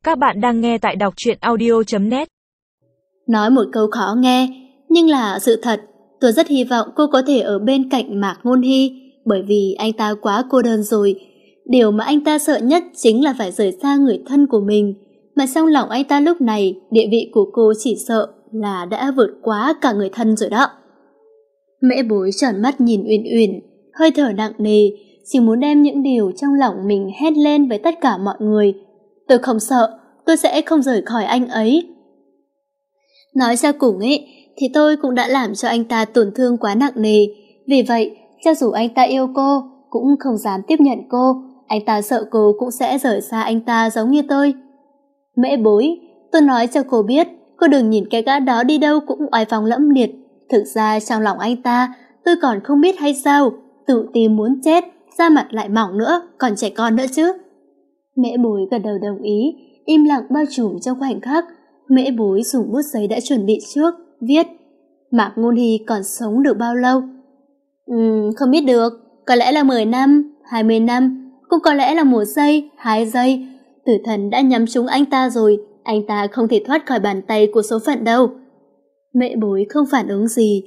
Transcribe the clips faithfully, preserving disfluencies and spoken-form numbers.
Các bạn đang nghe tại đọc truyện audio chấm net. Nói một câu khó nghe, nhưng là sự thật. Tôi rất hy vọng cô có thể ở bên cạnh Mạc Ngôn Hy, bởi vì anh ta quá cô đơn rồi. Điều mà anh ta sợ nhất chính là phải rời xa người thân của mình. Mà trong lòng anh ta lúc này, địa vị của cô chỉ sợ là đã vượt quá cả người thân rồi đó. Mễ Bối tròn mắt nhìn Uyển Uyển, hơi thở nặng nề, chỉ muốn đem những điều trong lòng mình hét lên với tất cả mọi người. Tôi không sợ, tôi sẽ không rời khỏi anh ấy. Nói cho cùng ấy, thì tôi cũng đã làm cho anh ta tổn thương quá nặng nề. Vì vậy, cho dù anh ta yêu cô, cũng không dám tiếp nhận cô. Anh ta sợ cô cũng sẽ rời xa anh ta giống như tôi. Mễ Bối, tôi nói cho cô biết, cô đừng nhìn cái gã đó đi đâu cũng oai phong lẫm liệt. Thực ra trong lòng anh ta, tôi còn không biết hay sao, tự tìm muốn chết, da mặt lại mỏng nữa, còn trẻ con nữa chứ. Mễ Bối gật đầu đồng ý, im lặng bao trùm trong khoảnh khắc. Mễ Bối dùng bút giấy đã chuẩn bị trước, viết: Mạc Ngôn Hy còn sống được bao lâu? Ừm, không biết được, có lẽ là mười năm, hai mươi năm, cũng có lẽ là một giây, hai giây. Tử thần đã nhắm trúng anh ta rồi, anh ta không thể thoát khỏi bàn tay của số phận đâu. Mễ Bối không phản ứng gì.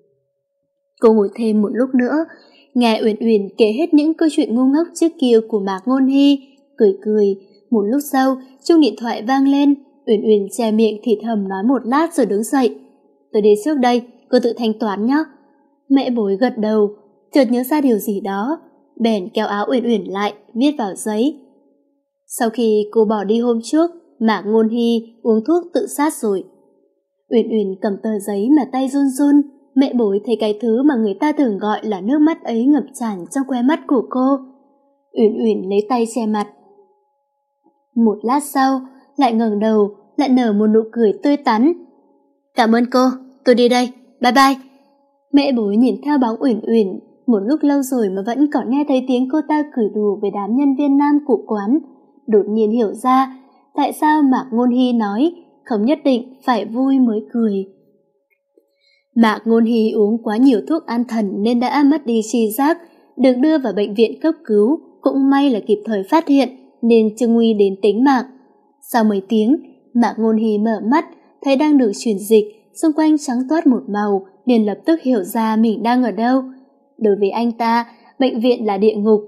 Cô ngồi thêm một lúc nữa, nghe Uyển Uyển kể hết những câu chuyện ngu ngốc trước kia của Mạc Ngôn Hy, cười cười. Một lúc sau, chuông điện thoại vang lên, Uyển Uyển che miệng thì thầm nói một lát rồi đứng dậy. Tôi đi trước đây, cô tự thanh toán nhé. Mễ Bối gật đầu, chợt nhớ ra điều gì đó, bèn kéo áo Uyển Uyển lại, viết vào giấy. Sau khi cô bỏ đi hôm trước, Mạc Ngôn Hy uống thuốc tự sát rồi. Uyển Uyển cầm tờ giấy mà tay run run. Mễ Bối thấy cái thứ mà người ta thường gọi là nước mắt ấy ngập tràn trong khóe mắt của cô. Uyển Uyển lấy tay che mặt. Một lát sau, lại ngẩng đầu, lại nở một nụ cười tươi tắn. Cảm ơn cô, tôi đi đây, bye bye. Mễ Bối nhìn theo bóng Uyển Uyển, một lúc lâu rồi mà vẫn còn nghe thấy tiếng cô ta cười đùa với đám nhân viên nam của quán. Đột nhiên hiểu ra, tại sao Mạc Ngôn Hy nói không nhất định phải vui mới cười. Mạc Ngôn Hy uống quá nhiều thuốc an thần nên đã mất đi tri giác, được đưa vào bệnh viện cấp cứu, cũng may là kịp thời phát hiện nên chưa nguy đến tính mạng. Sau mấy tiếng, Mạc Ngôn Hy mở mắt, thấy đang được truyền dịch, xung quanh trắng toát một màu, liền lập tức hiểu ra mình đang ở đâu. Đối với anh ta, bệnh viện là địa ngục.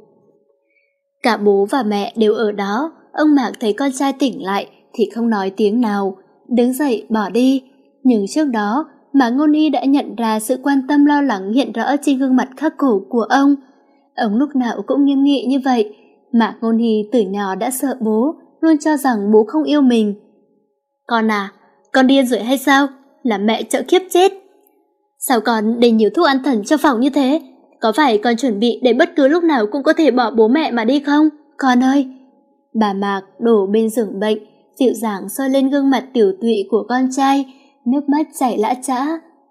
Cả bố và mẹ đều ở đó, ông Mạc thấy con trai tỉnh lại thì không nói tiếng nào, đứng dậy bỏ đi. Nhưng trước đó, Mạc Ngôn Hy đã nhận ra sự quan tâm lo lắng hiện rõ trên gương mặt khắc cổ của ông. Ông lúc nào cũng nghiêm nghị như vậy. Mạc Ngôn Hy từ nhỏ đã sợ bố, luôn cho rằng bố không yêu mình. Con à, con điên rồi hay sao? Là mẹ trợ khiếp chết. Sao con để nhiều thuốc an thần trong phòng như thế? Có phải con chuẩn bị để bất cứ lúc nào cũng có thể bỏ bố mẹ mà đi không? Con ơi! Bà Mạc đổ bên giường bệnh, dịu dàng soi lên gương mặt tiểu tụy của con trai, nước mắt chảy lã chã.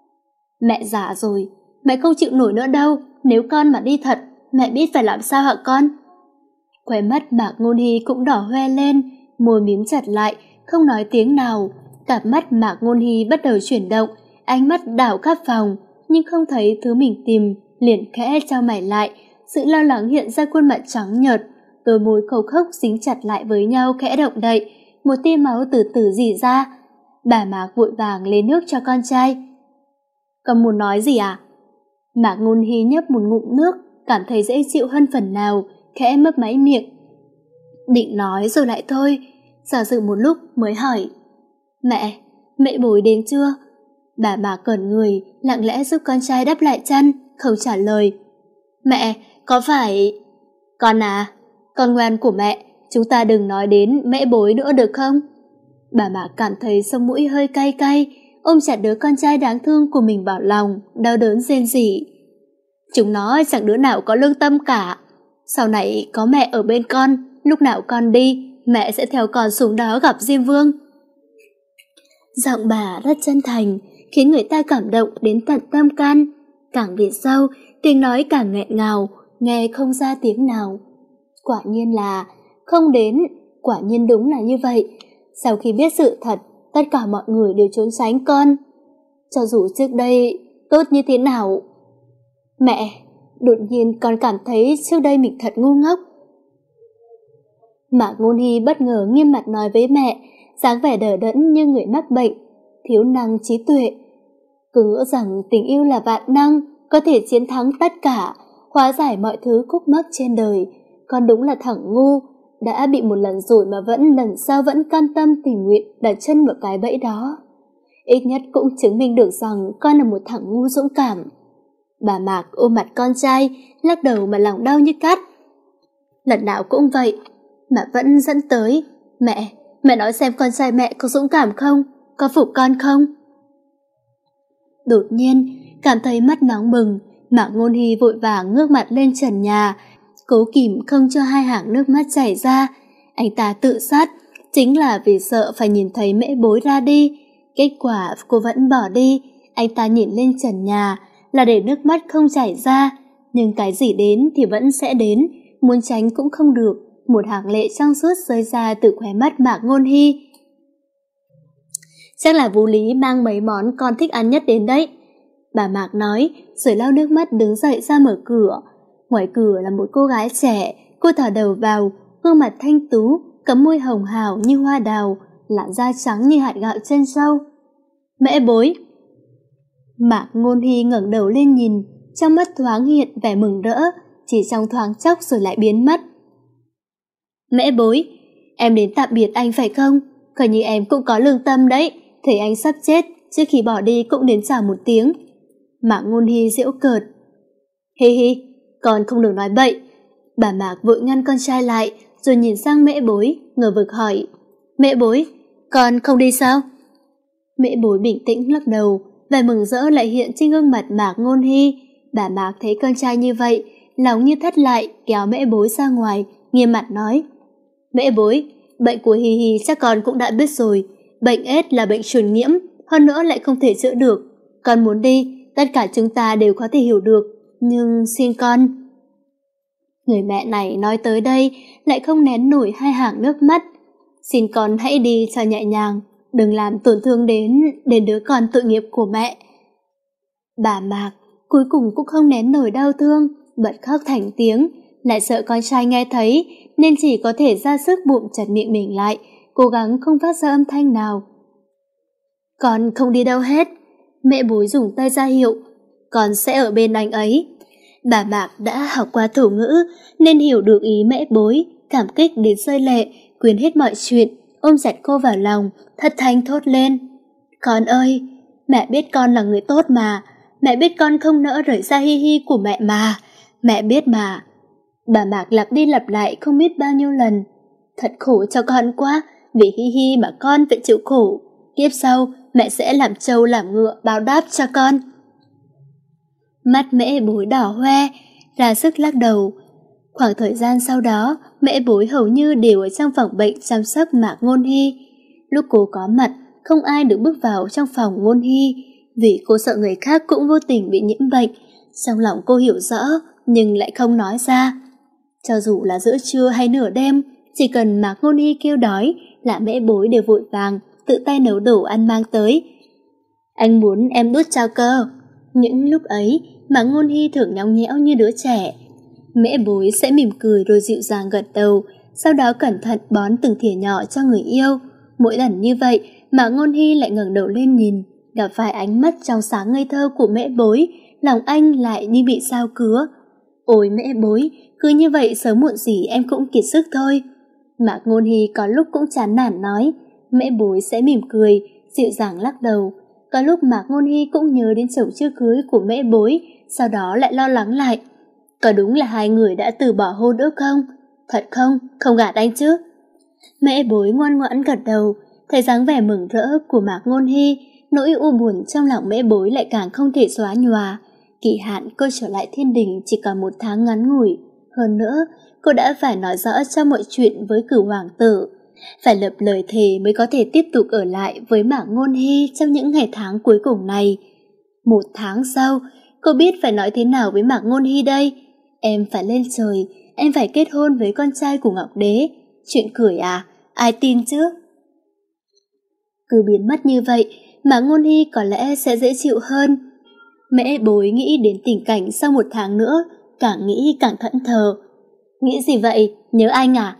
Mẹ già rồi, mẹ không chịu nổi nữa đâu, nếu con mà đi thật, mẹ biết phải làm sao hả con? Khóe mắt Mạc Ngôn Hy cũng đỏ hoe lên, môi mím chặt lại, không nói tiếng nào. Cặp mắt Mạc Ngôn Hy bắt đầu chuyển động, ánh mắt đảo khắp phòng, nhưng không thấy thứ mình tìm, liền khẽ chau mày lại, sự lo lắng hiện ra khuôn mặt trắng nhợt, đôi môi khô khốc dính chặt lại với nhau khẽ động đậy, một tia máu từ từ rỉ ra. Bà Mạc vội vàng lấy nước cho con trai. Con muốn nói gì à? Mạc Ngôn Hy nhấp một ngụm nước, cảm thấy dễ chịu hơn phần nào, khẽ mấp máy miệng. Định nói rồi lại thôi, giả dự một lúc mới hỏi. Mẹ, mẹ Bối đến chưa? Bà Mạc cẩn người, lặng lẽ giúp con trai đắp lại chăn, không trả lời. Mẹ, có phải... Con à, con ngoan của mẹ, chúng ta đừng nói đến mẹ Bối nữa được không? Bà Mạc cảm thấy sống mũi hơi cay cay, ôm chặt đứa con trai đáng thương của mình vào lòng, đau đớn rên rỉ. Chúng nó chẳng đứa nào có lương tâm cả. Sau này có mẹ ở bên con, lúc nào con đi, mẹ sẽ theo con xuống đó gặp Diêm Vương. Giọng bà rất chân thành, khiến người ta cảm động đến tận tâm can. Càng về sau, tiếng nói càng nghẹn ngào, nghe không ra tiếng nào. Quả nhiên là không đến, quả nhiên đúng là như vậy. Sau khi biết sự thật, tất cả mọi người đều trốn tránh con. Cho dù trước đây tốt như thế nào. Mẹ, đột nhiên con cảm thấy trước đây mình thật ngu ngốc. Mạc Ngôn Hy bất ngờ nghiêm mặt nói với mẹ, dáng vẻ đờ đẫn như người mắc bệnh, thiếu năng trí tuệ. Cứ ngỡ rằng tình yêu là vạn năng, có thể chiến thắng tất cả, hóa giải mọi thứ khúc mắc trên đời. Con đúng là thằng ngu, đã bị một lần rồi mà vẫn lần sau vẫn cam tâm tình nguyện đặt chân vào cái bẫy đó. Ít nhất cũng chứng minh được rằng con là một thằng ngu dũng cảm. Bà Mạc ôm mặt con trai, lắc đầu mà lòng đau như cắt. Lần nào cũng vậy, mà vẫn dẫn tới. Mẹ, mẹ nói xem con trai mẹ có dũng cảm không? Có phục con không? Đột nhiên, cảm thấy mắt nóng bừng, Mạc Ngôn Hy vội vàng ngước mặt lên trần nhà, cố kìm không cho hai hàng nước mắt chảy ra. Anh ta tự sát, chính là vì sợ phải nhìn thấy Mễ Bối ra đi. Kết quả cô vẫn bỏ đi. Anh ta nhìn lên trần nhà là để nước mắt không chảy ra, nhưng cái gì đến thì vẫn sẽ đến, muốn tránh cũng không được. Một hàng lệ trong suốt rơi ra từ khóe mắt Mạc Ngôn Hy. Chắc là Vũ Lý mang mấy món con thích ăn nhất đến đấy, bà Mạc nói, rồi lau nước mắt đứng dậy ra mở cửa. Ngoài cửa là một cô gái trẻ, cô thò đầu vào, gương mặt thanh tú, cắm môi hồng hào như hoa đào, làn da trắng như hạt gạo chân trâu. Mễ Bối. Mạc Ngôn Hy ngẩng đầu lên nhìn, trong mắt thoáng hiện vẻ mừng rỡ, chỉ trong thoáng chốc rồi lại biến mất. Mễ Bối, em đến tạm biệt anh phải không? Coi như em cũng có lương tâm đấy, thấy anh sắp chết, trước khi bỏ đi cũng đến chào một tiếng. Mạc Ngôn Hy giễu cợt. Hi hi, con không được nói bậy. Bà Mạc vội ngăn con trai lại, rồi nhìn sang Mễ Bối, ngờ vực hỏi. Mễ Bối, con không đi sao? Mễ Bối bình tĩnh lắc đầu, vẻ mừng rỡ lại hiện trên gương mặt Mạc Ngôn Hy. Bà Mạc thấy con trai như vậy, lòng như thắt lại, kéo Mễ Bối ra ngoài, nghiêm mặt nói. Mễ Bối, bệnh của Hi Hi chắc con cũng đã biết rồi. Bệnh ết là bệnh truyền nhiễm, hơn nữa lại không thể chữa được. Con muốn đi, tất cả chúng ta đều có thể hiểu được, nhưng xin con. Người mẹ này nói tới đây lại không nén nổi hai hàng nước mắt. Xin con hãy đi cho nhẹ nhàng, đừng làm tổn thương đến đến đứa con tội nghiệp của mẹ. Bà Mạc cuối cùng cũng không nén nổi đau thương, bật khóc thành tiếng, lại sợ con trai nghe thấy nên chỉ có thể ra sức bụng chặt miệng mình lại, cố gắng không phát ra âm thanh nào. Con không đi đâu hết. Mẹ Bối dùng tay ra hiệu, con sẽ ở bên anh ấy. Bà Mạc đã học qua thổ ngữ nên hiểu được ý Mễ Bối, cảm kích đến rơi lệ, quên hết mọi chuyện, ôm chặt cô vào lòng, thất thanh thốt lên. Con ơi, mẹ biết con là người tốt mà, mẹ biết con không nỡ rời xa Hi Hi của mẹ mà, mẹ biết mà. Bà Mạc lặp đi lặp lại không biết bao nhiêu lần. Thật khổ cho con quá, vì Hi Hi mà con phải chịu khổ. Kiếp sau, mẹ sẽ làm trâu làm ngựa báo đáp cho con. Mắt Mễ Bối đỏ hoe, ra sức lắc đầu. Khoảng thời gian sau đó, Mễ Bối hầu như đều ở trong phòng bệnh chăm sóc Mạc Ngôn Hy. Lúc cô có mặt, không ai được bước vào trong phòng Ngôn Hy, vì cô sợ người khác cũng vô tình bị nhiễm bệnh. Trong lòng cô hiểu rõ, nhưng lại không nói ra. Cho dù là giữa trưa hay nửa đêm, chỉ cần Mạc Ngôn Hy kêu đói là Mễ Bối đều vội vàng tự tay nấu đồ ăn mang tới. Anh muốn em đút cho cơ. Những lúc ấy, Mạc Ngôn Hy thường nhõng nhẽo như đứa trẻ. Mễ Bối sẽ mỉm cười rồi dịu dàng gật đầu, sau đó cẩn thận bón từng thìa nhỏ cho người yêu. Mỗi lần như vậy, Mạc Ngôn Hy lại ngẩng đầu lên nhìn, gặp phải ánh mắt trong sáng ngây thơ của Mễ Bối, lòng anh lại như bị sao cứa. Ôi Mễ Bối, cứ như vậy sớm muộn gì em cũng kiệt sức thôi. Mạc Ngôn Hy có lúc cũng chán nản nói. Mễ Bối sẽ mỉm cười, dịu dàng lắc đầu. Có lúc Mạc Ngôn Hy cũng nhớ đến chồng chưa cưới của Mễ Bối, sau đó lại lo lắng lại. Có đúng là hai người đã từ bỏ hôn ước không? Thật không? Không gạt anh chứ? Mễ Bối ngoan ngoãn gật đầu, thấy dáng vẻ mừng rỡ của Mạc Ngôn Hy, nỗi u buồn trong lòng Mễ Bối lại càng không thể xóa nhòa. Kỳ hạn cô trở lại thiên đình chỉ còn một tháng ngắn ngủi. Hơn nữa, cô đã phải nói rõ cho mọi chuyện với Cửu Hoàng tử, phải lập lời thề mới có thể tiếp tục ở lại với Mạc Ngôn Hy trong những ngày tháng cuối cùng này. Một tháng sau, cô biết phải nói thế nào với Mạc Ngôn Hy đây. Em phải lên trời, em phải kết hôn với con trai của Ngọc Đế. Chuyện cười à, ai tin chứ? Cứ biến mất như vậy, Mạc Ngôn Hy có lẽ sẽ dễ chịu hơn. Mễ Bối nghĩ đến tình cảnh sau một tháng nữa, càng nghĩ càng thẫn thờ. Nghĩ gì vậy? Nhớ anh à?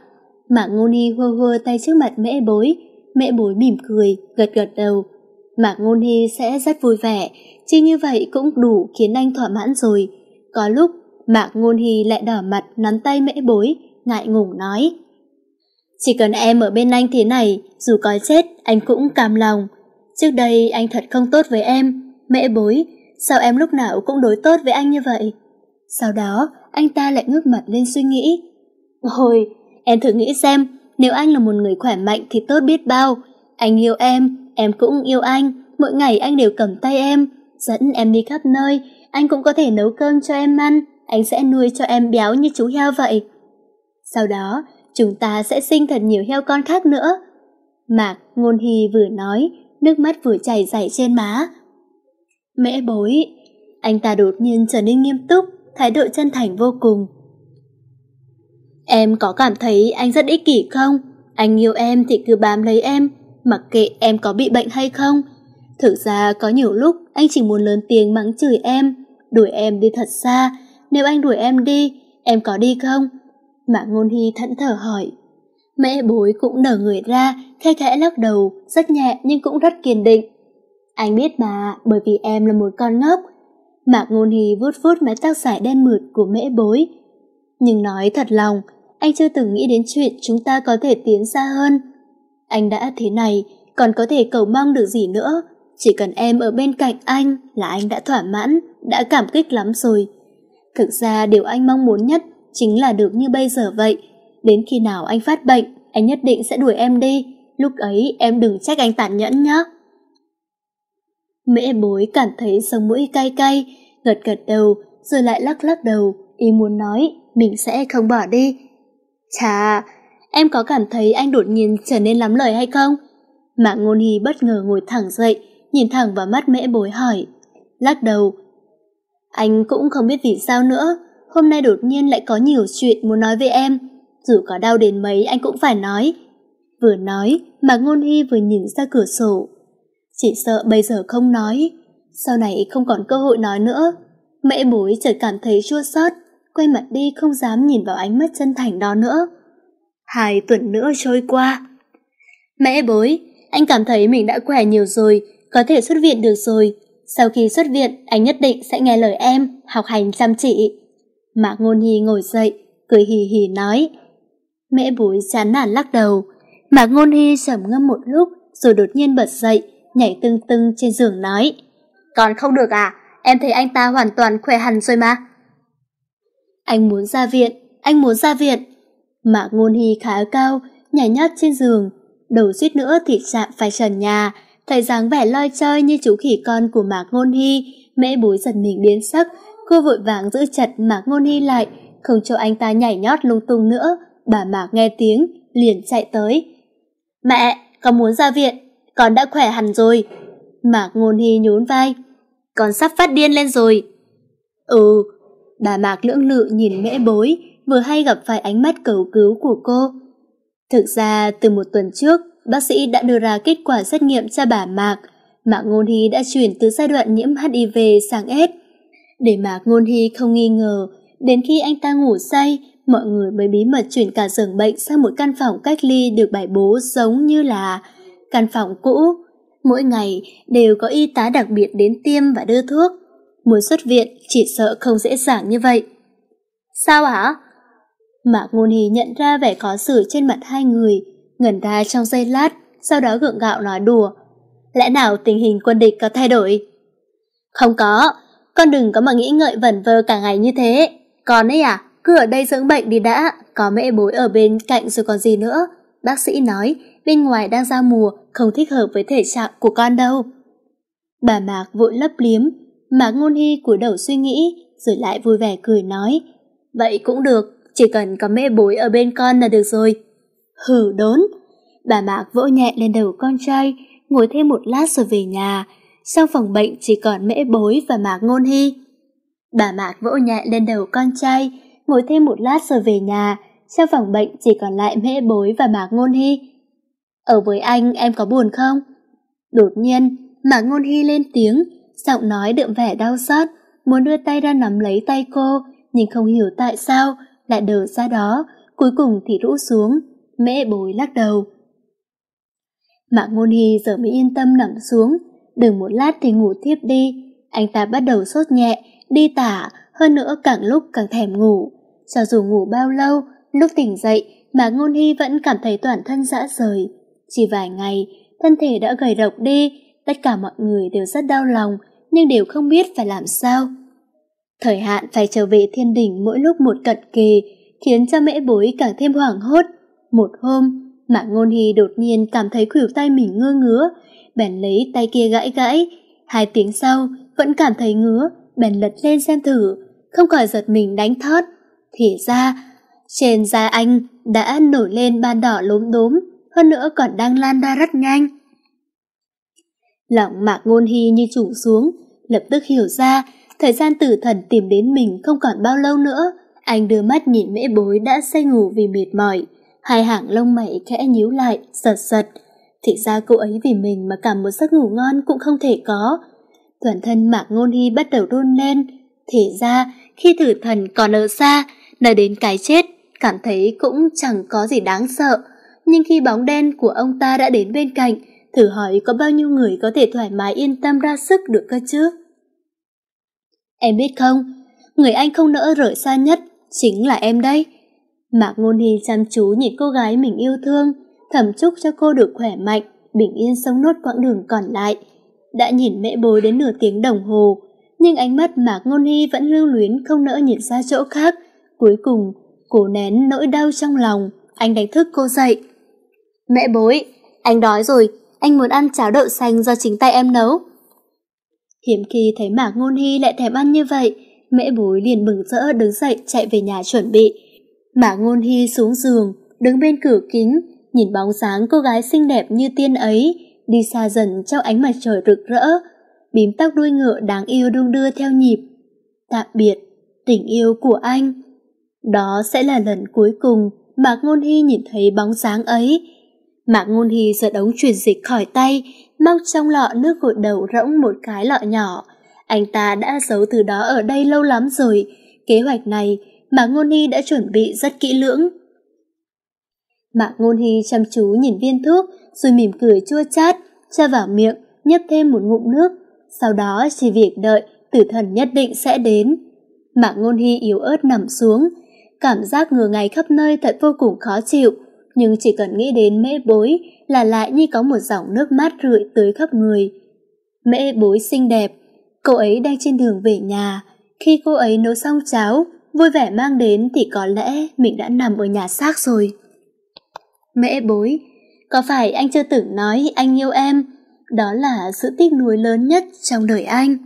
Mạc Ngôn Hy hơ hơ tay trước mặt Mễ Bối. Mễ Bối mỉm cười, gật gật đầu. Mạc Ngôn Hy sẽ rất vui vẻ, chứ như vậy cũng đủ khiến anh thỏa mãn rồi. Có lúc Mạc Ngôn Hy lại đỏ mặt nắm tay Mễ Bối, ngại ngùng nói: chỉ cần em ở bên anh thế này, dù có chết anh cũng cam lòng. Trước đây anh thật không tốt với em, Mễ Bối, sao em lúc nào cũng đối tốt với anh như vậy? Sau đó anh ta lại ngước mặt lên suy nghĩ. Ôi, em thử nghĩ xem, nếu anh là một người khỏe mạnh thì tốt biết bao. Anh yêu em, em cũng yêu anh, mỗi ngày anh đều cầm tay em, dẫn em đi khắp nơi, anh cũng có thể nấu cơm cho em ăn, anh sẽ nuôi cho em béo như chú heo vậy. Sau đó, chúng ta sẽ sinh thật nhiều heo con khác nữa. Mạc Ngôn Hy vừa nói, nước mắt vừa chảy rải trên má. Mễ Bối, anh ta đột nhiên trở nên nghiêm túc, thái độ chân thành vô cùng. Em có cảm thấy anh rất ích kỷ không? Anh yêu em thì cứ bám lấy em, mặc kệ em có bị bệnh hay không. Thực ra có nhiều lúc anh chỉ muốn lớn tiếng mắng chửi em, đuổi em đi thật xa. Nếu anh đuổi em đi, em có đi không? Mạc Ngôn Hy thẫn thờ hỏi. Mễ Bối cũng nở người ra, khẽ khẽ lắc đầu, rất nhẹ nhưng cũng rất kiên định. Anh biết mà, bởi vì em là một con ngốc. Mạc Ngôn Hy vuốt vuốt mái tóc dài đen mượt của Mễ Bối. Nhưng nói thật lòng, anh chưa từng nghĩ đến chuyện chúng ta có thể tiến xa hơn. Anh đã thế này, còn có thể cầu mong được gì nữa? Chỉ cần em ở bên cạnh anh là anh đã thỏa mãn, đã cảm kích lắm rồi. Thực ra điều anh mong muốn nhất chính là được như bây giờ vậy. Đến khi nào anh phát bệnh, anh nhất định sẽ đuổi em đi. Lúc ấy em đừng trách anh tàn nhẫn nhé. Mễ Bối cảm thấy sống mũi cay cay, gật gật đầu, rồi lại lắc lắc đầu, ý muốn nói mình sẽ không bỏ đi. Chà, em có cảm thấy anh đột nhiên trở nên lắm lời hay không? Mạc Ngôn Hy bất ngờ ngồi thẳng dậy, nhìn thẳng vào mắt Mễ Bối hỏi. Lắc đầu. Anh cũng không biết vì sao nữa, hôm nay đột nhiên lại có nhiều chuyện muốn nói với em. Dù có đau đến mấy anh cũng phải nói. Vừa nói, Mạc Ngôn Hy vừa nhìn ra cửa sổ. Chỉ sợ bây giờ không nói, sau này không còn cơ hội nói nữa. Mễ Bối chợt cảm thấy chua xót, quay mặt đi không dám nhìn vào ánh mắt chân thành đó nữa. Hai tuần nữa trôi qua. Mễ Bối, anh cảm thấy mình đã khỏe nhiều rồi, có thể xuất viện được rồi. Sau khi xuất viện, anh nhất định sẽ nghe lời em, học hành chăm chỉ. Mạc Ngôn Hy ngồi dậy, cười hì hì nói. Mễ Bối chán nản lắc đầu. Mạc Ngôn Hy trầm ngâm một lúc, rồi đột nhiên bật dậy, nhảy tưng tưng trên giường nói. Còn không được à? Em thấy anh ta hoàn toàn khỏe hẳn rồi mà. Anh muốn ra viện, anh muốn ra viện. Mạc Ngôn Hy khá cao, nhảy nhót trên giường, đầu suýt nữa thì chạm phải trần nhà. Thấy dáng vẻ loi choi như chú khỉ con của Mạc Ngôn Hy, Mễ Bối giật mình biến sắc. Cô vội vàng giữ chặt Mạc Ngôn Hy lại, không cho anh ta nhảy nhót lung tung nữa. Bà Mạc nghe tiếng, liền chạy tới. Mẹ, con muốn ra viện, con đã khỏe hẳn rồi. Mạc Ngôn Hy nhún vai. Con sắp phát điên lên rồi. Ừ, bà Mạc lưỡng lự nhìn Mễ Bối, vừa hay gặp phải ánh mắt cầu cứu của cô. Thực ra từ một tuần trước, bác sĩ đã đưa ra kết quả xét nghiệm cho bà Mạc. Mạc Ngôn Hy đã chuyển từ giai đoạn nhiễm hát i vê sang AIDS. Để Mạc Ngôn Hy không nghi ngờ, đến khi anh ta ngủ say, mọi người mới bí mật chuyển cả giường bệnh sang một căn phòng cách ly được bài bố giống như là căn phòng cũ. Mỗi ngày đều có y tá đặc biệt đến tiêm và đưa thuốc. Muốn xuất viện chỉ sợ không dễ dàng như vậy. Sao hả? Mạc Ngôn Hy nhận ra vẻ khó xử trên mặt hai người, ngẩn ra trong giây lát, sau đó gượng gạo nói đùa. Lẽ nào tình hình quân địch có thay đổi? Không có, con đừng có mà nghĩ ngợi vẩn vơ cả ngày như thế. Con ấy à, cứ ở đây dưỡng bệnh đi đã, có Mễ Bối ở bên cạnh rồi còn gì nữa. Bác sĩ nói bên ngoài đang giao mùa, không thích hợp với thể trạng của con đâu. Bà Mạc vội lấp liếm. Mạc Ngôn Hy cúi đầu suy nghĩ, rồi lại vui vẻ cười nói. Vậy cũng được, chỉ cần có Mễ Bối ở bên con là được rồi. Hử đốn. Bà Mạc vỗ nhẹ lên đầu con trai, ngồi thêm một lát rồi về nhà. Trong phòng bệnh chỉ còn Mễ Bối và Mạc Ngôn Hy. Bà Mạc vỗ nhẹ lên đầu con trai, ngồi thêm một lát rồi về nhà. Trong phòng bệnh chỉ còn lại Mễ Bối và Mạc Ngôn Hy. Ở với anh em có buồn không? Đột nhiên Mạc Ngôn Hy lên tiếng, giọng nói đượm vẻ đau xót, muốn đưa tay ra nắm lấy tay cô, nhưng không hiểu tại sao lại đờ ra đó, cuối cùng thì rũ xuống. Mễ Bối lắc đầu. Mạc Ngôn Hy giờ mới yên tâm nằm xuống, đừng một lát thì ngủ thiếp đi. Anh ta bắt đầu sốt nhẹ, đi tả, hơn nữa càng lúc càng thèm ngủ. Cho dù ngủ bao lâu, lúc tỉnh dậy, Mạc Ngôn Hy vẫn cảm thấy toàn thân rã rời. Chỉ vài ngày, thân thể đã gầy rộc đi, tất cả mọi người đều rất đau lòng, nhưng đều không biết phải làm sao. Thời hạn phải trở về thiên đình mỗi lúc một cận kề, khiến cho Mễ Bối càng thêm hoảng hốt. Một hôm, Mạc Ngôn Hy đột nhiên cảm thấy khuỷu tay mình ngứa ngứa, bèn lấy tay kia gãi gãi. Hai tiếng sau, vẫn cảm thấy ngứa, bèn lật lên xem thử, không khỏi giật mình đánh thót. Thì ra, trên da anh đã nổi lên ban đỏ lốm đốm, hơn nữa còn đang lan ra rất nhanh. Lòng Mạc Ngôn Hy như trụ xuống, lập tức hiểu ra, thời gian tử thần tìm đến mình không còn bao lâu nữa. Anh đưa mắt nhìn Mễ Bối đã say ngủ vì mệt mỏi, hai hàng lông mày khẽ nhíu lại, giật giật. Thì ra cô ấy vì mình mà cả một giấc ngủ ngon cũng không thể có. Toàn thân Mạc Ngôn Hy bắt đầu run lên. Thì ra, khi tử thần còn ở xa, nói đến cái chết, cảm thấy cũng chẳng có gì đáng sợ. Nhưng khi bóng đen của ông ta đã đến bên cạnh, thử hỏi có bao nhiêu người có thể thoải mái yên tâm ra sức được cơ chứ? Em biết không, người anh không nỡ rời xa nhất chính là em đây. Mạc Ngôn Hy chăm chú nhìn cô gái mình yêu thương, thầm chúc cho cô được khỏe mạnh, bình yên sống nốt quãng đường còn lại. Đã nhìn Mễ Bối đến nửa tiếng đồng hồ, nhưng ánh mắt Mạc Ngôn Hy vẫn lưu luyến không nỡ nhìn ra chỗ khác. Cuối cùng, cố nén nỗi đau trong lòng, anh đánh thức cô dậy. Mễ Bối, anh đói rồi, anh muốn ăn cháo đậu xanh do chính tay em nấu. Hiếm khi thấy Mạc Ngôn Hy lại thèm ăn như vậy, Mễ Bối liền mừng rỡ đứng dậy chạy về nhà chuẩn bị. Mạc Ngôn Hy xuống giường, đứng bên cửa kính, nhìn bóng dáng cô gái xinh đẹp như tiên ấy, đi xa dần trong ánh mặt trời rực rỡ, bím tóc đuôi ngựa đáng yêu đung đưa theo nhịp. Tạm biệt, tình yêu của anh. Đó sẽ là lần cuối cùng Mạc Ngôn Hy nhìn thấy bóng dáng ấy. Mạc Ngôn Hy giật ống truyền dịch khỏi tay, móc trong lọ nước gội đầu rỗng một cái lọ nhỏ. Anh ta đã giấu từ đó ở đây lâu lắm rồi. Kế hoạch này Mạc Ngôn Hy đã chuẩn bị rất kỹ lưỡng. Mạc Ngôn Hy chăm chú nhìn viên thuốc, rồi mỉm cười chua chát, cho vào miệng, nhấp thêm một ngụm nước. Sau đó chỉ việc đợi tử thần nhất định sẽ đến. Mạc Ngôn Hy yếu ớt nằm xuống, cảm giác ngửa ngáy khắp nơi thật vô cùng khó chịu. Nhưng chỉ cần nghĩ đến Mễ Bối là lại như có một dòng nước mát rượi tới khắp người. Mễ Bối xinh đẹp, cô ấy đang trên đường về nhà. Khi cô ấy nấu xong cháo, vui vẻ mang đến thì có lẽ mình đã nằm ở nhà xác rồi. Mễ Bối, có phải anh chưa từng nói anh yêu em? Đó là sự tiếc nuối lớn nhất trong đời anh.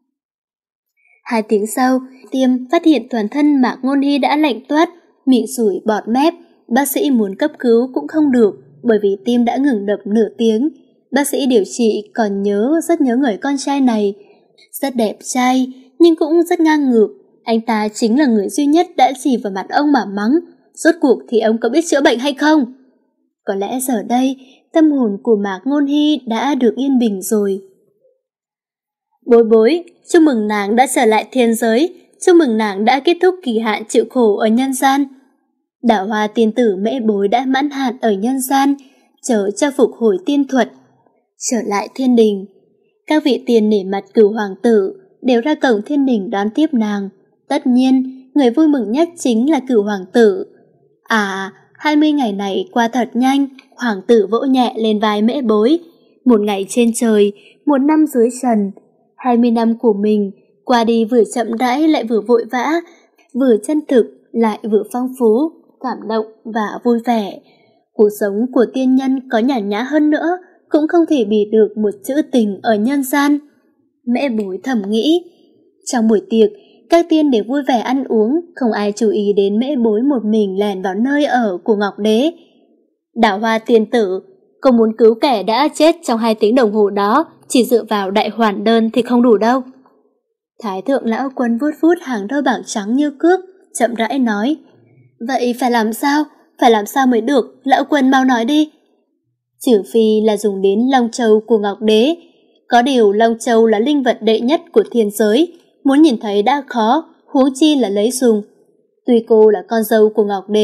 Hai tiếng sau, Tiêm phát hiện toàn thân Mạc Ngôn Hy đã lạnh toát, miệng sủi bọt mép. Bác sĩ muốn cấp cứu cũng không được, bởi vì tim đã ngừng đập nửa tiếng. Bác sĩ điều trị còn nhớ rất nhớ người con trai này. Rất đẹp trai, nhưng cũng rất ngang ngược. Anh ta chính là người duy nhất đã chỉ vào mặt ông mà mắng. Rốt cuộc thì ông có biết chữa bệnh hay không? Có lẽ giờ đây, tâm hồn của Mạc Ngôn Hy đã được yên bình rồi. Bối Bối, chúc mừng nàng đã trở lại thiên giới, chúc mừng nàng đã kết thúc kỳ hạn chịu khổ ở nhân gian. Đảo Hoa tiên tử Mễ Bối đã mãn hạn ở nhân gian, chờ cho phục hồi tiên thuật. Trở lại thiên đình, các vị tiền nể mặt cửu hoàng tử đều ra cổng thiên đình đón tiếp nàng. Tất nhiên, người vui mừng nhất chính là cửu hoàng tử. À, hai mươi ngày này qua thật nhanh, hoàng tử vỗ nhẹ lên vai Mễ Bối. Một ngày trên trời, một năm dưới trần. Hai mươi năm của mình, qua đi vừa chậm rãi lại vừa vội vã, vừa chân thực lại vừa phong phú, cảm động và vui vẻ. Cuộc sống của tiên nhân có nhàn nhã hơn nữa, cũng không thể bì được một chữ tình ở nhân gian. Mễ Bối thầm nghĩ. Trong buổi tiệc, các tiên đều vui vẻ ăn uống, không ai chú ý đến Mễ Bối một mình lèn vào nơi ở của Ngọc Đế. Đảo Hoa tiên tử, cô muốn cứu kẻ đã chết trong hai tiếng đồng hồ đó, chỉ dựa vào đại hoàn đơn thì không đủ đâu. Thái thượng lão quân vuốt vuốt hàng râu bạc trắng như cước, chậm rãi nói. Vậy phải làm sao? Phải làm sao mới được? Lão quân mau nói đi. Trừ phi là dùng đến Long Châu của Ngọc Đế. Có điều Long Châu là linh vật đệ nhất của thiên giới, muốn nhìn thấy đã khó, huống chi là lấy dùng. Tuy cô là con dâu của Ngọc Đế,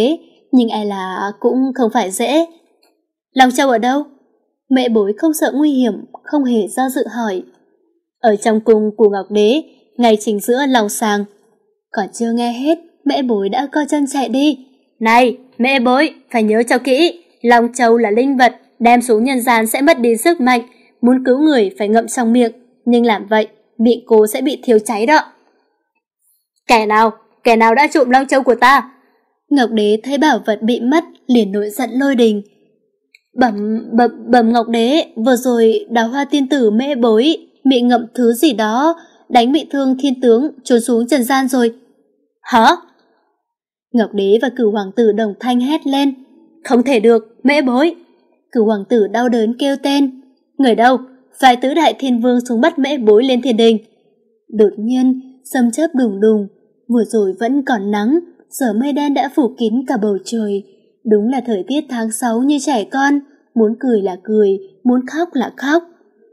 nhưng ai là cũng không phải dễ. Long Châu ở đâu? Mẹ Bối không sợ nguy hiểm, không hề do dự hỏi. Ở trong cung của Ngọc Đế, ngay chính giữa lòng sàng. Còn chưa nghe hết, Mẹ Bối đã co chân chạy đi. Này, Mẹ Bối, phải nhớ cho kỹ, Long Châu là linh vật, đem xuống nhân gian sẽ mất đi sức mạnh, muốn cứu người phải ngậm trong miệng, nhưng làm vậy, miệng cô sẽ bị thiêu cháy đó. Kẻ nào, kẻ nào đã trộm Long Châu của ta? Ngọc Đế thấy bảo vật bị mất, liền nổi giận lôi đình. Bẩm, bẩm, bẩm Ngọc Đế, vừa rồi Đào Hoa tiên tử Mễ Bối bị ngậm thứ gì đó, đánh bị thương thiên tướng, trốn xuống trần gian rồi. Hả? Ngọc Đế và Cửu Hoàng tử đồng thanh hét lên. Không thể được, Mễ Bối. Cửu Hoàng tử đau đớn kêu tên. Người đâu? Phải tứ đại thiên vương xuống bắt Mễ Bối lên thiên đình. Đột nhiên, sấm chớp đùng đùng, vừa rồi vẫn còn nắng, giờ mây đen đã phủ kín cả bầu trời. Đúng là thời tiết tháng sáu như trẻ con, muốn cười là cười, muốn khóc là khóc.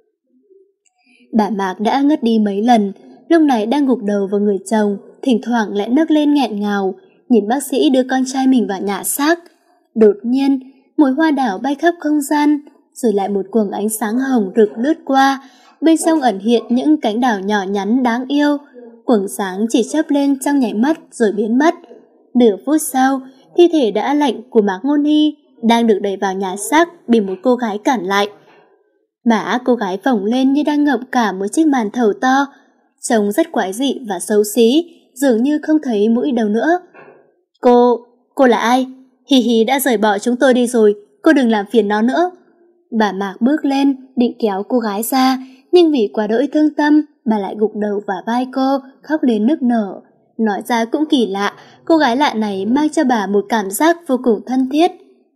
Bà Mạc đã ngất đi mấy lần, lúc này đang gục đầu vào người chồng, thỉnh thoảng lại nấc lên nghẹn ngào, nhìn bác sĩ đưa con trai mình vào nhả xác. Đột nhiên, mùi hoa đảo bay khắp không gian, rồi lại một quầng ánh sáng hồng rực lướt qua, bên trong ẩn hiện những cánh đảo nhỏ nhắn đáng yêu. Quầng sáng chỉ chớp lên trong nháy mắt rồi biến mất. Nửa phút sau, thi thể đã lạnh của Mạc Ngôn Hy đang được đẩy vào nhà xác bị một cô gái cản lại. Mã cô gái phồng lên như đang ngậm cả một chiếc màn thầu to, trông rất quái dị và xấu xí, dường như không thấy mũi đâu nữa. Cô, cô là ai? Hi Hi đã rời bỏ chúng tôi đi rồi, cô đừng làm phiền nó nữa. Bà Mạc bước lên, định kéo cô gái ra, nhưng vì quá đỗi thương tâm, bà lại gục đầu vào vai cô, khóc lên nức nở. Nói ra cũng kỳ lạ, cô gái lạ này mang cho bà một cảm giác vô cùng thân thiết.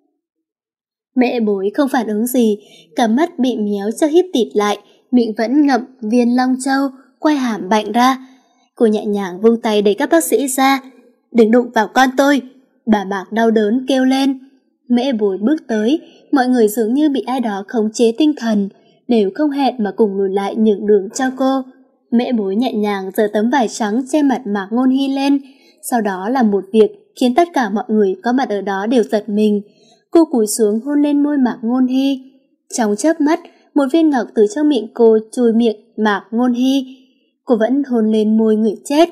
Mẹ Bối không phản ứng gì, cả mắt bị méo cho híp tịt lại, miệng vẫn ngậm viên Long Châu, quay hàm bạnh ra. Cô nhẹ nhàng vung tay đẩy các bác sĩ ra. Đừng đụng vào con tôi, bà Mạc đau đớn kêu lên. Mẹ Bối bước tới, mọi người dường như bị ai đó khống chế tinh thần, đều không hẹn mà cùng lùi lại nhường đường cho cô. Mẹ Bối nhẹ nhàng giở tấm vải trắng che mặt Mạc Ngôn Hy lên, sau đó làm một việc khiến tất cả mọi người có mặt ở đó đều giật mình. Cô cúi xuống hôn lên môi Mạc Ngôn Hy. Trong chớp mắt, một viên ngọc từ trong miệng cô chui miệng Mạc Ngôn Hy. Cô vẫn hôn lên môi người chết.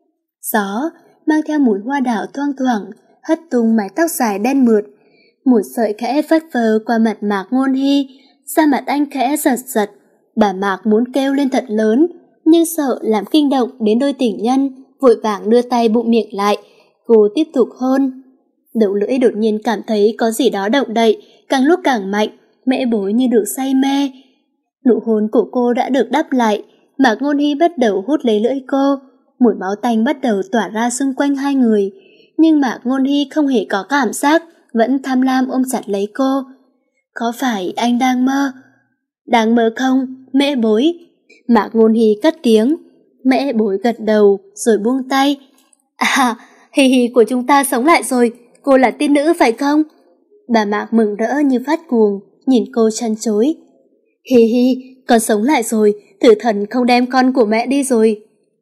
Gió mang theo mùi hoa đảo thoang thoảng, hất tung mái tóc dài đen mượt. Một sợi khẽ phất phơ qua mặt Mạc Ngôn Hy, da mặt anh khẽ giật giật. Bà Mạc muốn kêu lên thật lớn, nhưng sợ làm kinh động đến đôi tình nhân, vội vàng đưa tay bụng miệng lại. Cô tiếp tục hôn. Đầu lưỡi đột nhiên cảm thấy có gì đó động đậy, càng lúc càng mạnh, Mẹ Bối như được say mê. Nụ hôn của cô đã được đắp lại, Mạc Ngôn Hy bắt đầu hút lấy lưỡi cô, mùi máu tanh bắt đầu tỏa ra xung quanh hai người. Nhưng Mạc Ngôn Hy không hề có cảm giác, vẫn tham lam ôm chặt lấy cô. Có phải anh đang mơ? Đang mơ không, Mẹ Bối? Mạc Ngôn Hy cất tiếng. Mẹ Bối gật đầu rồi buông tay. À, Hi Hi của chúng ta sống lại rồi, cô là tiên nữ phải không? Bà Mạc mừng rỡ như phát cuồng, nhìn cô chăn chối. Hi Hi, con sống lại rồi, tử thần không đem con của mẹ đi rồi.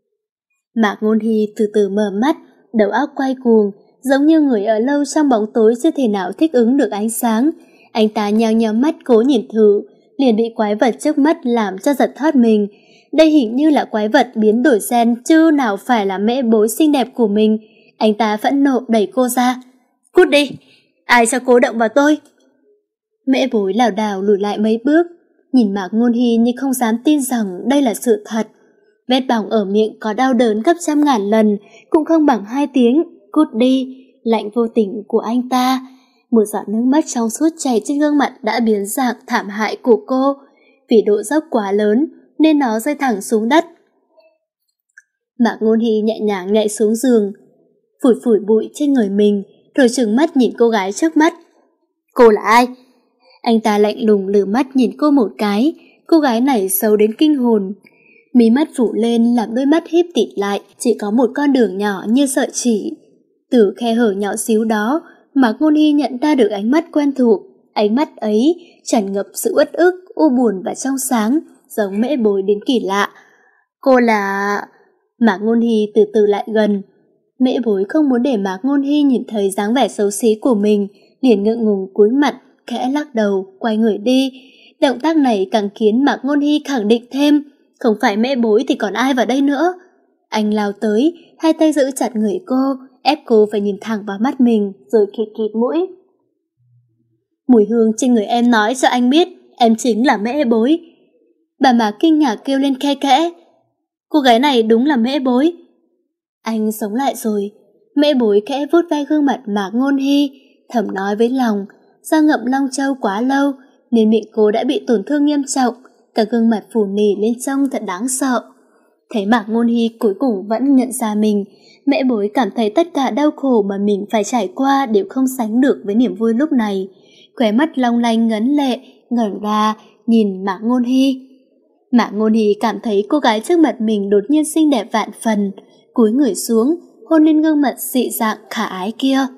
Mạc Ngôn Hy từ từ mở mắt, đầu óc quay cuồng, giống như người ở lâu trong bóng tối chưa thể nào thích ứng được ánh sáng. Anh ta nheo nheo mắt cố nhìn thử, liền bị quái vật trước mắt làm cho giật thót mình. Đây hình như là quái vật biến đổi gen chứ nào phải là Mẹ Bối xinh đẹp của mình. Anh ta phẫn nộ đẩy cô ra. Cút đi, ai cho cô động vào tôi? Mẹ Bối lảo đảo lùi lại mấy bước, nhìn Mạc Ngôn Hy như không dám tin rằng đây là sự thật. Vết bỏng ở miệng có đau đớn gấp trăm ngàn lần, cũng không bằng hai tiếng cút đi, lạnh vô tình của anh ta. Một giọt nước mắt trong suốt chảy trên gương mặt đã biến dạng thảm hại của cô. Vì độ dốc quá lớn nên nó rơi thẳng xuống đất. Mạc Ngôn Hy nhẹ nhàng nhảy xuống giường, phủi phủi bụi trên người mình, rồi trừng mắt nhìn cô gái trước mắt. Cô là ai? Anh ta lạnh lùng lử mắt nhìn cô một cái. Cô gái này xấu đến kinh hồn. Mí mắt phủ lên làm đôi mắt híp tịt lại, chỉ có một con đường nhỏ như sợi chỉ. Từ khe hở nhỏ xíu đó, Mạc Ngôn Hy nhận ra được ánh mắt quen thuộc. Ánh mắt ấy tràn ngập sự uất ức, u buồn và trong sáng, giống Mễ Bối đến kỳ lạ. Cô là... Mạc Ngôn Hy từ từ lại gần. Mễ Bối không muốn để Mạc Ngôn Hy nhìn thấy dáng vẻ xấu xí của mình, liền ngượng ngùng cúi mặt, khẽ lắc đầu, quay người đi. Động tác này càng khiến Mạc Ngôn Hy khẳng định thêm, không phải Mễ Bối thì còn ai vào đây nữa. Anh lao tới, hai tay giữ chặt người cô, ép cô phải nhìn thẳng vào mắt mình, rồi khịt khịt mũi. Mùi hương trên người em nói cho anh biết, em chính là Mễ Bối. Bà Mạc kinh ngạc kêu lên khe khẽ. Cô gái này đúng là Mễ Bối. Anh sống lại rồi. Mễ Bối khẽ vuốt ve gương mặt Mạc Ngôn Hy, thầm nói với lòng, do ngậm Long Châu quá lâu nên miệng cô đã bị tổn thương nghiêm trọng, cả gương mặt phù nỉ lên trông thật đáng sợ. Thấy Mạc Ngôn Hy cuối cùng vẫn nhận ra mình, Mễ Bối cảm thấy tất cả đau khổ mà mình phải trải qua đều không sánh được với niềm vui lúc này. Khóe mắt long lanh ngấn lệ, ngẩng ra nhìn Mạc Ngôn Hy. Mạc Ngôn Hy cảm thấy cô gái trước mặt mình đột nhiên xinh đẹp vạn phần, cúi người xuống, hôn lên gương mặt dị dạng khả ái kia.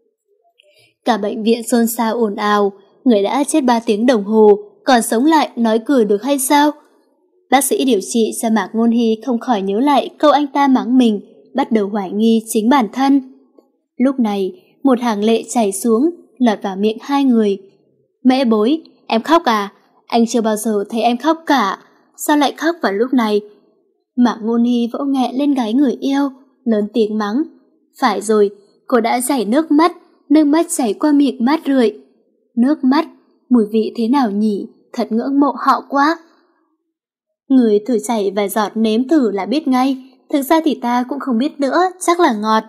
Cả bệnh viện xôn xao ồn ào, người đã chết ba tiếng đồng hồ, còn sống lại nói cười được hay sao? Bác sĩ điều trị cho Mạc Ngôn Hy không khỏi nhớ lại câu anh ta mắng mình, bắt đầu hoài nghi chính bản thân. Lúc này, một hàng lệ chảy xuống, lọt vào miệng hai người. Mễ Bối, em khóc à? Anh chưa bao giờ thấy em khóc cả, sao lại khóc vào lúc này? Mạc Ngôn Hy vỗ nhẹ lên gáy người yêu, lớn tiếng mắng. Phải rồi, cô đã chảy nước mắt, nước mắt chảy qua miệng mát rượi. Nước mắt, mùi vị thế nào nhỉ? Thật ngưỡng mộ họ quá. Người thử chảy vài giọt nếm thử là biết ngay, thực ra thì ta cũng không biết nữa, chắc là ngọt.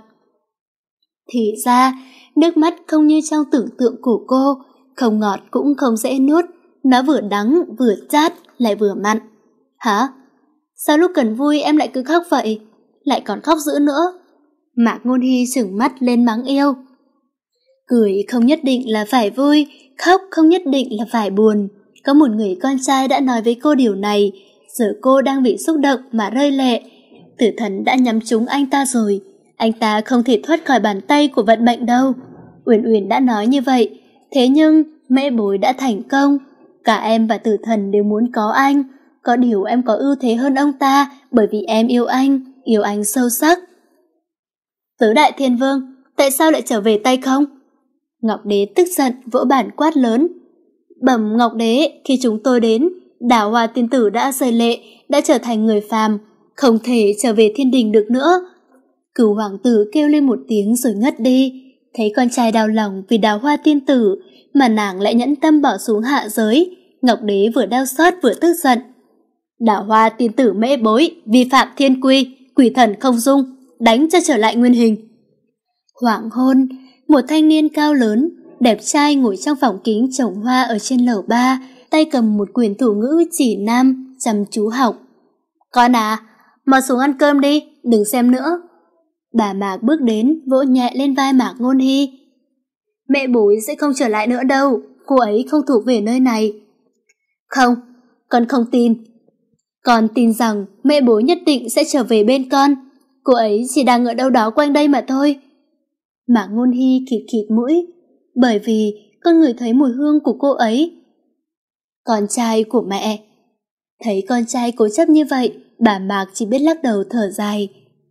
Thì ra, nước mắt không như trong tưởng tượng của cô, không ngọt cũng không dễ nuốt, nó vừa đắng, vừa chát, lại vừa mặn. Hả? Sao lúc cần vui em lại cứ khóc vậy? Lại còn khóc dữ nữa. Mạc Ngôn Hy trừng mắt lên mắng yêu. Cười không nhất định là phải vui, khóc không nhất định là phải buồn. Có một người con trai đã nói với cô điều này, giờ cô đang bị xúc động mà rơi lệ. Tử thần đã nhắm trúng anh ta rồi, anh ta không thể thoát khỏi bàn tay của vận mệnh đâu. Uyển Uyển đã nói như vậy, thế nhưng Mễ Bối đã thành công. Cả em và tử thần đều muốn có anh, có điều em có ưu thế hơn ông ta bởi vì em yêu anh, yêu anh sâu sắc. Tứ Đại Thiên Vương, tại sao lại trở về tay không? Ngọc Đế tức giận vỗ bản quát lớn. Bẩm Ngọc Đế, khi chúng tôi đến, Đào Hoa tiên tử đã rời lệ, đã trở thành người phàm, không thể trở về thiên đình được nữa. Cửu hoàng tử kêu lên một tiếng rồi ngất đi. Thấy con trai đau lòng vì Đào Hoa tiên tử mà nàng lại nhẫn tâm bỏ xuống hạ giới. Ngọc Đế vừa đau xót vừa tức giận. Đào Hoa tiên tử Mễ Bối vi phạm thiên quy, quỷ thần không dung, đánh cho trở lại nguyên hình. Hoàng hôn, một thanh niên cao lớn, đẹp trai ngồi trong phòng kính trồng hoa ở trên lầu ba, tay cầm một quyển thủ ngữ chỉ nam, chăm chú học. Con à, mau xuống ăn cơm đi, đừng xem nữa. Bà Mạc bước đến, vỗ nhẹ lên vai Mạc Ngôn Hy. Mẹ Bối sẽ không trở lại nữa đâu, cô ấy không thuộc về nơi này. Không, con không tin. Con tin rằng Mẹ Bối nhất định sẽ trở về bên con, cô ấy chỉ đang ở đâu đó quanh đây mà thôi. Mạc Ngôn Hy khịt khịt mũi, bởi vì con ngửi thấy mùi hương của cô ấy. Con trai của mẹ. Thấy con trai cố chấp như vậy, bà Mạc chỉ biết lắc đầu thở dài.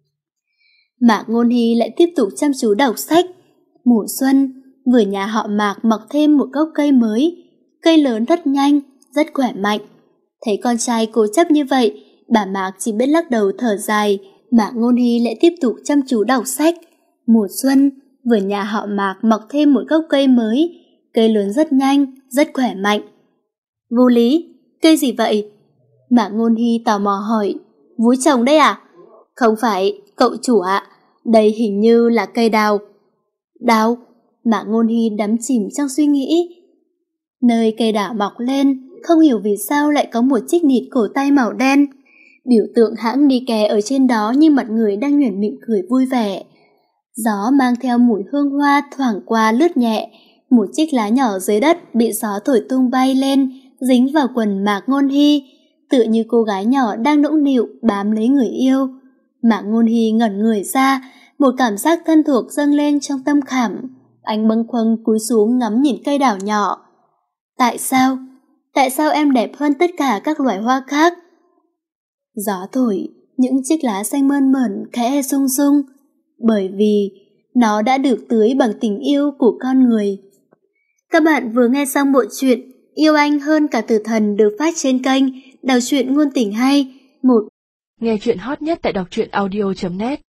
Mạc Ngôn Hy lại tiếp tục chăm chú đọc sách. Mùa xuân, vườn nhà họ Mạc mọc thêm một gốc cây mới. Cây lớn rất nhanh, rất khỏe mạnh. Thấy con trai cố chấp như vậy, bà Mạc chỉ biết lắc đầu thở dài. Mạc Ngôn Hy lại tiếp tục chăm chú đọc sách. Mùa xuân, vườn nhà họ Mạc mọc thêm một gốc cây mới. Cây lớn rất nhanh, rất khỏe mạnh. Vô lý, cây gì vậy? Mạc Ngôn Hy tò mò hỏi. Vú chồng đây à? Không phải, cậu chủ ạ. Đây hình như là cây đào. Đào? Mạc Ngôn Hy đắm chìm trong suy nghĩ. Nơi cây đào mọc lên, không hiểu vì sao lại có một chiếc nịt cổ tay màu đen. Biểu tượng hãng đi kè ở trên đó như mặt người đang nhoẻn miệng cười vui vẻ. Gió mang theo mùi hương hoa thoảng qua lướt nhẹ. Một chiếc lá nhỏ dưới đất bị gió thổi tung bay lên, dính vào quần Mạc Ngôn Hy, tựa như cô gái nhỏ đang nũng nịu bám lấy người yêu. Mạc Ngôn Hy ngẩn người ra, một cảm giác thân thuộc dâng lên trong tâm khảm. Anh bâng khuâng cúi xuống ngắm nhìn cây đào nhỏ. Tại sao? Tại sao em đẹp hơn tất cả các loài hoa khác? Gió thổi, những chiếc lá xanh mơn mởn khẽ rung rung. bởi vì nó đã được tưới bằng tình yêu của con người. Các bạn vừa nghe xong bộ truyện Yêu Anh Hơn Cả Tử Thần được phát trên kênh Đọc truyện Ngôn Tình Hay. Một Nghe truyện hot nhất tại đọc truyện audio chấm net.